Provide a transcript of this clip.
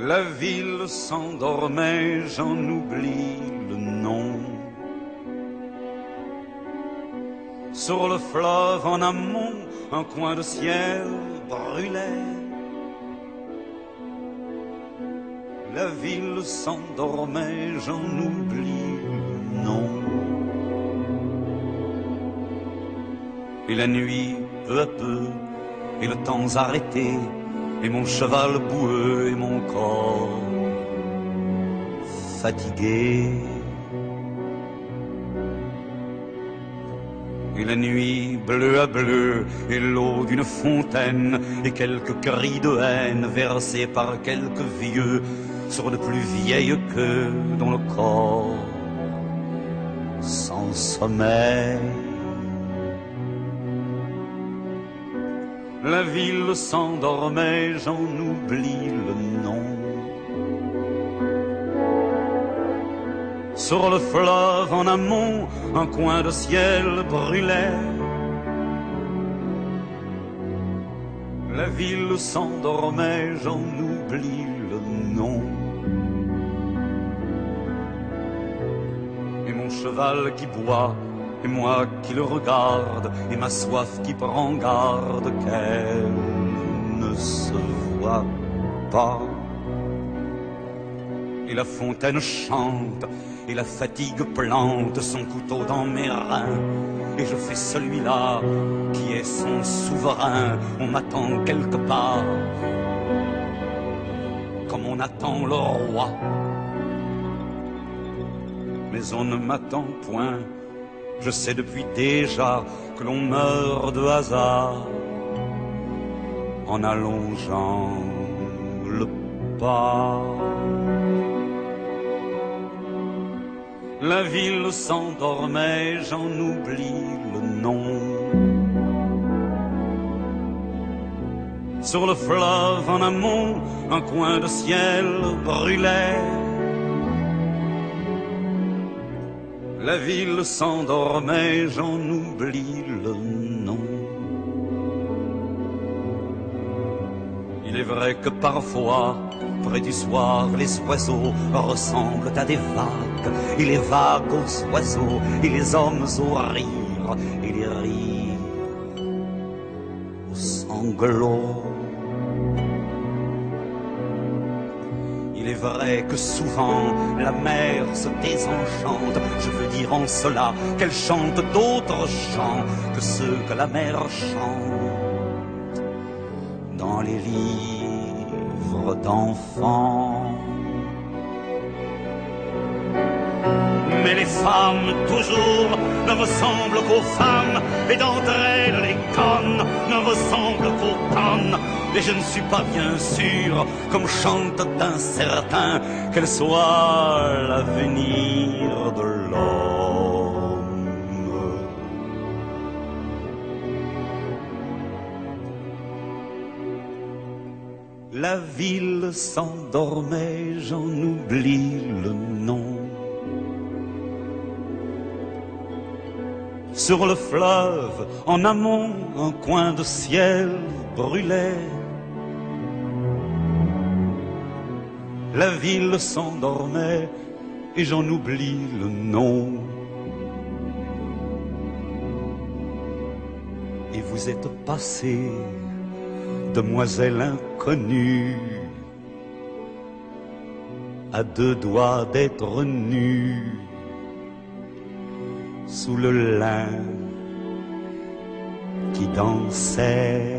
La ville s'endormait, j'en oublie le nom. Sur le fleuve en amont, un coin de ciel brûlait. La ville s'endormait, j'en oublie le nom. Et la nuit, peu à peu, et le temps arrêté, et mon cheval boueux et mon corps fatigué. Et la nuit bleu à bleu, et l'eau d'une fontaine, et quelques cris de haine versés par quelques vieux sur de plus vieilles queues dont le corps sans sommeil. La ville s'endormait, j'en oublie le nom. Sur le fleuve en amont, un coin de ciel brûlait. La ville s'endormait, j'en oublie le nom. Et mon cheval qui boit, et moi qui le regarde, et ma soif qui prend garde qu'elle ne se voit pas. Et la fontaine chante, et la fatigue plante son couteau dans mes reins. Et je fais celui-là qui est son souverain. On m'attend quelque part, comme on attend le roi. Mais on ne m'attend point. Je sais depuis déjà que l'on meurt de hasard en allongeant le pas. La ville s'endormait, j'en oublie le nom. Sur le fleuve en amont, un coin de ciel brûlait. La ville s'endormait, j'en oublie le nom. Il est vrai que parfois, près du soir, les oiseaux ressemblent à des vagues, et les vagues aux oiseaux, et les hommes aux rires, et les rires aux sanglots. Il est vrai que souvent la mer se désenchante, je veux dire en cela qu'elle chante d'autres chants que ceux que la mer chante dans les livres d'enfants. Mais les femmes toujours ne ressemblent qu'aux femmes, et d'entre elles les connes ne ressemblent qu'aux connes. Et je ne suis pas bien sûr, comme chante un certain, qu'elle soit l'avenir de l'homme. La ville s'endormait, j'en oublie le nom. Sur le fleuve, en amont, un coin de ciel brûlait. La ville s'endormait et j'en oublie le nom. Et vous êtes passée, demoiselle inconnue, à deux doigts d'être nue, sous le lin qui dansait.